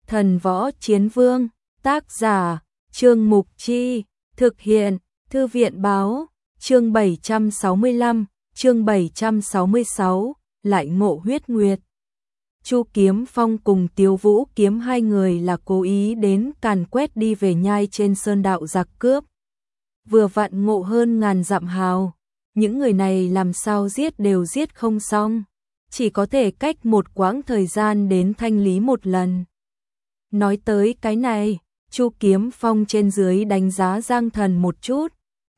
Thần Võ Chiến Vương, tác giả, Trương Mục Chi, thực hiện, Thư viện Báo, chương 765, chương 766, lại ngộ huyết nguyệt. Chu Kiếm Phong cùng Tiếu Vũ Kiếm hai người là cố ý đến càn quét đi về nhai trên sơn đạo giặc cướp. Vừa vặn ngộ hơn ngàn dặm hào, những người này làm sao giết đều giết không xong, chỉ có thể cách một quãng thời gian đến thanh lý một lần. Nói tới cái này, Chu Kiếm Phong trên dưới đánh giá Giang Thần một chút,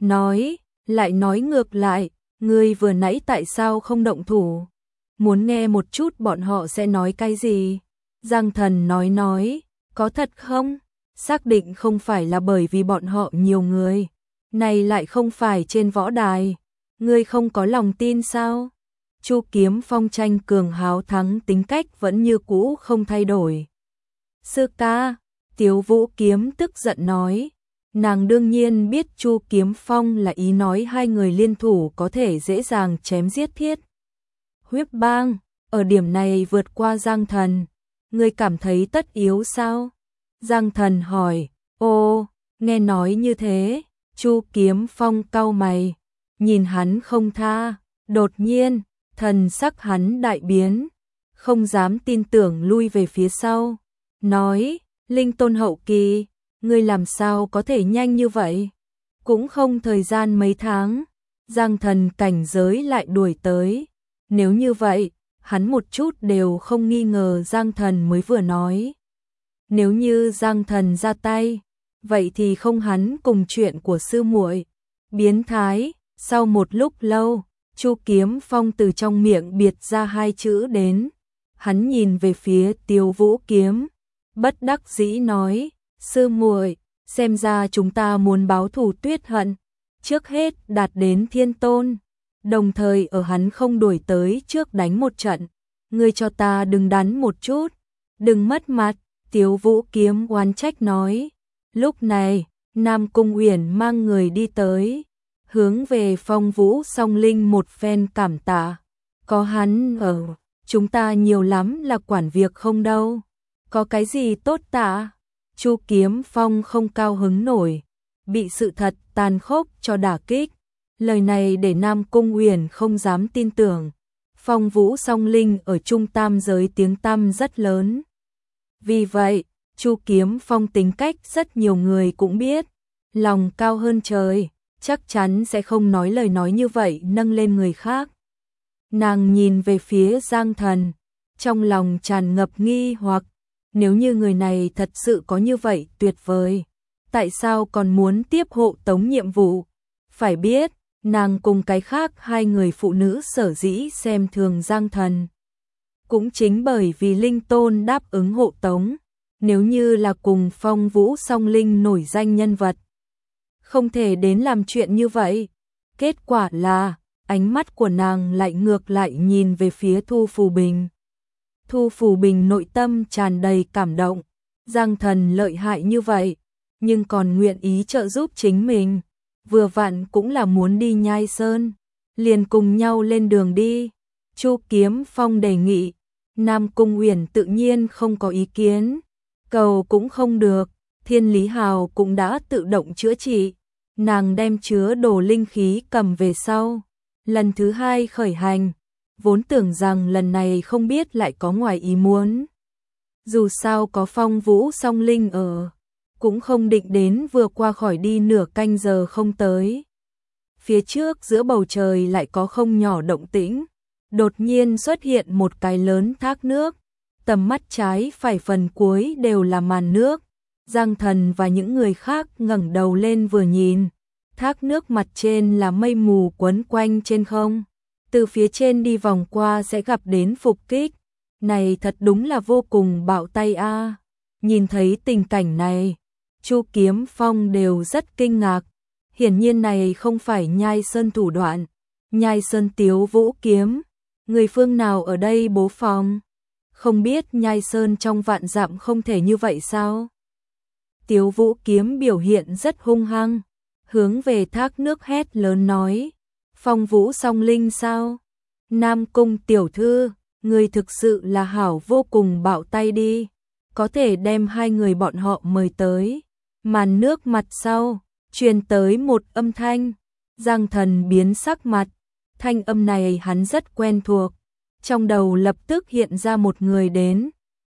lại nói ngược lại, ngươi vừa nãy tại sao không động thủ? Muốn nghe một chút bọn họ sẽ nói cái gì? Giang Thần nói, có thật không? Xác định không phải là bởi vì bọn họ nhiều người, này lại không phải trên võ đài, ngươi không có lòng tin sao? Chu Kiếm Phong tranh cường háo thắng tính cách vẫn như cũ không thay đổi. Sư ca, Tiếu Vũ Kiếm tức giận nói, nàng đương nhiên biết Chu Kiếm Phong là ý nói hai người liên thủ có thể dễ dàng chém giết Thiết Huyết Bang, ở điểm này vượt qua Giang Thần, ngươi cảm thấy tất yếu sao? Giang Thần hỏi, nghe nói như thế, Chu Kiếm Phong cau mày, nhìn hắn không tha, đột nhiên, thần sắc hắn đại biến, không dám tin tưởng lui về phía sau, nói, Linh Tôn hậu kỳ, ngươi làm sao có thể nhanh như vậy? Cũng không thời gian mấy tháng, Giang Thần cảnh giới lại đuổi tới. Nếu như vậy, hắn một chút đều không nghi ngờ Giang Thần mới vừa nói. Nếu như Giang Thần ra tay, vậy thì không hắn cùng chuyện của sư muội. Biến thái, sau một lúc lâu, Chu Kiếm Phong từ trong miệng biệt ra hai chữ đến. Hắn nhìn về phía Tiếu Vũ Kiếm, bất đắc dĩ nói, sư muội, xem ra chúng ta muốn báo thù tuyết hận, trước hết đạt đến thiên tôn, đồng thời ở hắn không đuổi tới trước đánh một trận, ngươi cho ta đừng đánh một chút, đừng mất mặt. Tiếu Vũ Kiếm oán trách nói. Lúc này, Nam Cung Uyển mang người đi tới, hướng về Phong Vũ Song Linh một phen cảm tạ, có hắn ở, chúng ta nhiều lắm là quản việc không đâu, có cái gì tốt tạ? Chu Kiếm Phong không cao hứng nổi, bị sự thật tàn khốc cho đả kích, lời này để Nam Cung Uyển không dám tin tưởng. Phong Vũ Song Linh ở Trung Tam giới tiếng tăm rất lớn. Vì vậy, Chu Kiếm Phong tính cách rất nhiều người cũng biết, lòng cao hơn trời, chắc chắn sẽ không nói lời nói như vậy nâng lên người khác. Nàng nhìn về phía Giang Thần, trong lòng tràn ngập nghi hoặc, nếu như người này thật sự có như vậy tuyệt vời, tại sao còn muốn tiếp hộ tống nhiệm vụ? Phải biết, nàng cùng cái khác hai người phụ nữ sở dĩ xem thường Giang Thần. Cũng chính bởi vì Linh Tôn đáp ứng hộ tống, nếu như là cùng Phong Vũ Song Linh nổi danh nhân vật, không thể đến làm chuyện như vậy. Kết quả là, ánh mắt của nàng lại ngược lại nhìn về phía Thu Phù Bình. Thu Phù Bình nội tâm tràn đầy cảm động, Giang Thần lợi hại như vậy, nhưng còn nguyện ý trợ giúp chính mình, vừa vặn cũng là muốn đi Nhai Sơn, liền cùng nhau lên đường đi. Chu Kiếm Phong đề nghị, Nam Cung Uyển tự nhiên không có ý kiến, cầu cũng không được, Thiên Lý Hào cũng đã tự động chữa trị, nàng đem chứa đồ linh khí cầm về sau, lần thứ hai khởi hành, vốn tưởng rằng lần này không biết lại có ngoài ý muốn. Dù sao có Phong Vũ Song Linh ở, cũng không định đến vừa qua khỏi đi nửa canh giờ không tới. Phía trước giữa bầu trời lại có không nhỏ động tĩnh, đột nhiên xuất hiện một cái lớn thác nước, tầm mắt trái phải phần cuối đều là màn nước. Giang Thần và những người khác ngẩng đầu lên vừa nhìn, thác nước mặt trên là mây mù quấn quanh trên không, từ phía trên đi vòng qua sẽ gặp đến phục kích, này thật đúng là vô cùng bạo tay a. Nhìn thấy tình cảnh này, Chu Kiếm Phong đều rất kinh ngạc, hiển nhiên này không phải Nhai Sơn thủ đoạn. Nhai Sơn Tiếu Vũ Kiếm, người phương nào ở đây bố phòng? Không biết Nhai Sơn trong vạn dặm không thể như vậy sao? Tiếu Vũ Kiếm biểu hiện rất hung hăng, hướng về thác nước hét lớn nói, Phong Vũ Song Linh sao? Nam Cung tiểu thư, người thực sự là hảo vô cùng bạo tay đi. có thể đem hai người bọn họ mời tới. Màn nước mặt sau, truyền tới một âm thanh, Giang Thần biến sắc mặt, thanh âm này hắn rất quen thuộc, trong đầu lập tức hiện ra một người đến,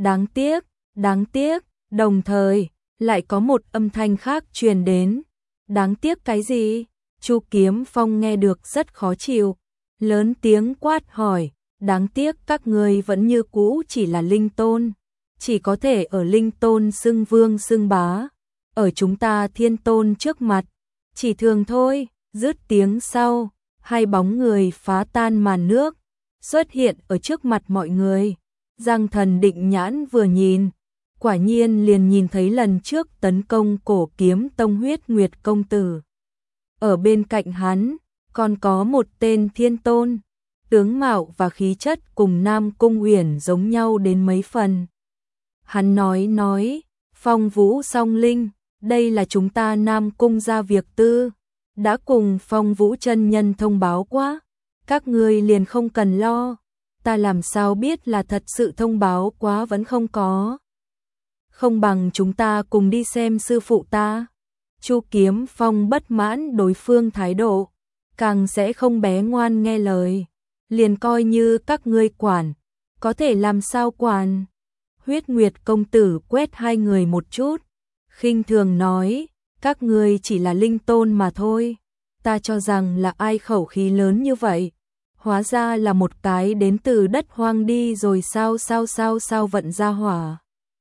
đáng tiếc, đồng thời, lại có một âm thanh khác truyền đến, đáng tiếc cái gì? Chu Kiếm Phong nghe được rất khó chịu, lớn tiếng quát hỏi, đáng tiếc các ngươi vẫn như cũ chỉ là linh tôn, chỉ có thể ở linh tôn xưng vương xưng bá, ở chúng ta thiên tôn trước mặt, chỉ thường thôi. Dứt tiếng sau, hai bóng người phá tan màn nước, xuất hiện ở trước mặt mọi người. Giang Thần định nhãn vừa nhìn, quả nhiên liền nhìn thấy lần trước tấn công cổ kiếm tông Huyết Nguyệt công tử. Ở bên cạnh hắn, còn có một tên thiên tôn, tướng mạo và khí chất cùng Nam Cung Uyển giống nhau đến mấy phần. Hắn nói, Phong Vũ Song Linh, đây là chúng ta Nam Cung ra việc tư, đã cùng Phong Vũ chân nhân thông báo quá, các ngươi liền không cần lo, ta làm sao biết là thật sự thông báo quá vẫn không có. Không bằng chúng ta cùng đi xem sư phụ ta. Chu Kiếm Phong bất mãn đối phương thái độ, càng sẽ không bé ngoan nghe lời, liền coi như các ngươi quản, có thể làm sao quản. Huyết Nguyệt công tử quét hai người một chút, khinh thường nói, các ngươi chỉ là linh tôn mà thôi, ta cho rằng là ai khẩu khí lớn như vậy, hóa ra là một cái đến từ đất hoang đi rồi sao vận ra hỏa.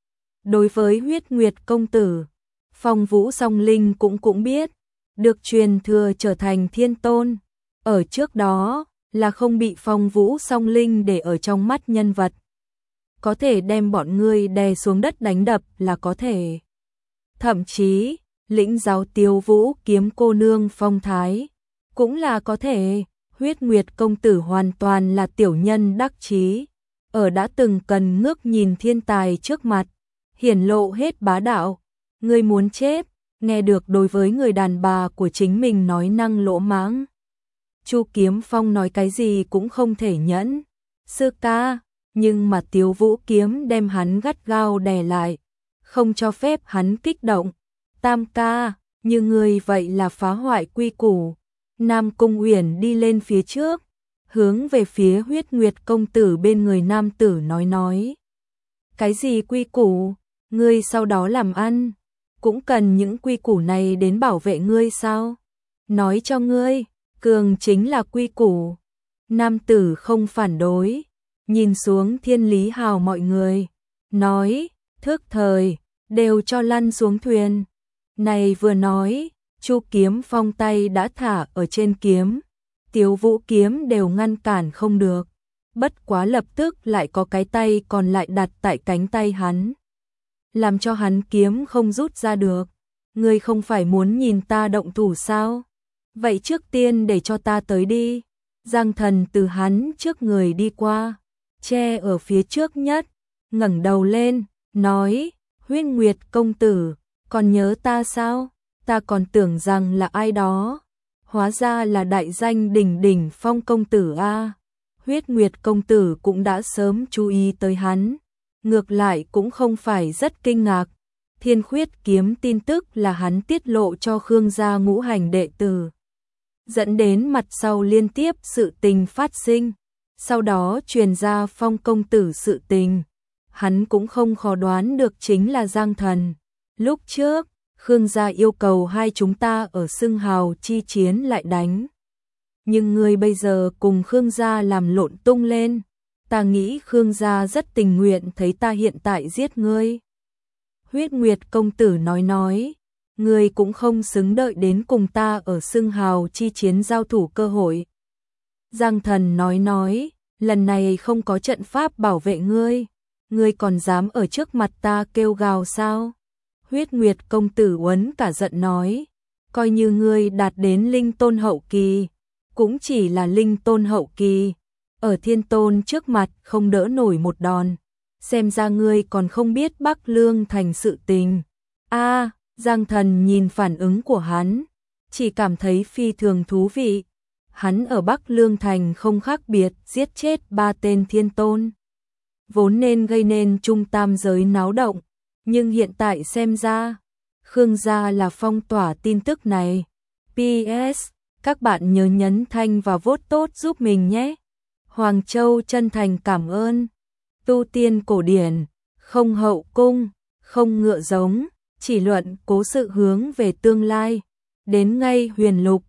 Đối với Huyết Nguyệt công tử, Phong Vũ Song Linh cũng biết, được truyền thừa trở thành thiên tôn, ở trước đó là không bị Phong Vũ Song Linh để ở trong mắt nhân vật. Có thể đem bọn ngươi đè xuống đất đánh đập là có thể. Thậm chí, lĩnh giáo Tiêu Vũ kiếm cô nương phong thái, cũng là có thể. Huyết Nguyệt công tử hoàn toàn là tiểu nhân đắc chí, ở đã từng cần ngước nhìn thiên tài trước mặt, hiển lộ hết bá đạo. Ngươi muốn chết, nghe được đối với người đàn bà của chính mình nói năng lỗ mãng. Chu Kiếm Phong nói cái gì cũng không thể nhẫn. Sư ca, nhưng mà Tiêu Vũ kiếm đem hắn gắt gao đè lại, không cho phép hắn kích động. Tam ca, như ngươi vậy là phá hoại quy củ. Nam Cung Uyển đi lên phía trước, hướng về phía Huyết Nguyệt công tử bên người nam tử nói. Cái gì quy củ? Ngươi sau đó làm ăn, cũng cần những quy củ này đến bảo vệ ngươi sao? Nói cho ngươi, cường chính là quy củ. Nam tử không phản đối, nhìn xuống Thiên Lý Hào mọi người, nói, thước thời, đều cho lăn xuống thuyền. Này vừa nói, Chu Kiếm Phong tay đã thả ở trên kiếm, Tiêu Vũ kiếm đều ngăn cản không được, bất quá lập tức lại có cái tay còn lại đặt tại cánh tay hắn, làm cho hắn kiếm không rút ra được. Ngươi không phải muốn nhìn ta động thủ sao? Vậy trước tiên để cho ta tới đi. Giang Thần từ hắn trước người đi qua, che ở phía trước nhất, ngẩng đầu lên, nói, Huyết Nguyệt công tử, còn nhớ ta sao? Ta còn tưởng rằng là ai đó, hóa ra là đại danh đỉnh đỉnh Phong công tử a. Huyết Nguyệt công tử cũng đã sớm chú ý tới hắn, ngược lại cũng không phải rất kinh ngạc. Thiên Khuyết kiếm tin tức là hắn tiết lộ cho Khương gia ngũ hành đệ tử, dẫn đến mặt sau liên tiếp sự tình phát sinh, sau đó truyền ra Phong công tử sự tình, hắn cũng không khó đoán được chính là Giang Thần. Lúc trước, Khương gia yêu cầu hai chúng ta ở xưng hào chi chiến lại đánh, nhưng ngươi bây giờ cùng Khương gia làm lộn tung lên, ta nghĩ Khương gia rất tình nguyện thấy ta hiện tại giết ngươi. Huyết Nguyệt công tử nói, ngươi cũng không xứng đợi đến cùng ta ở xưng hào chi chiến giao thủ cơ hội. Giang Thần nói, lần này không có trận pháp bảo vệ ngươi còn dám ở trước mặt ta kêu gào sao? Huyết Nguyệt công tử uốn cả giận nói, coi như ngươi đạt đến linh tôn hậu kỳ, cũng chỉ là linh tôn hậu kỳ, ở thiên tôn trước mặt không đỡ nổi một đòn, xem ra ngươi còn không biết Bắc Lương thành sự tình. A, Giang Thần nhìn phản ứng của hắn, chỉ cảm thấy phi thường thú vị. Hắn ở Bắc Lương thành không khác biệt giết chết 3 tên thiên tôn, vốn nên gây nên trung tam giới náo động, Nhưng hiện tại xem ra, Khương gia là phong tỏa tin tức này. PS, các bạn nhớ nhấn thanh và vote tốt giúp mình nhé. Hoàng Châu chân thành cảm ơn. Tu tiên cổ điển, không hậu cung, không ngựa giống, chỉ luận cố sự hướng về tương lai. Đến ngay huyền lục,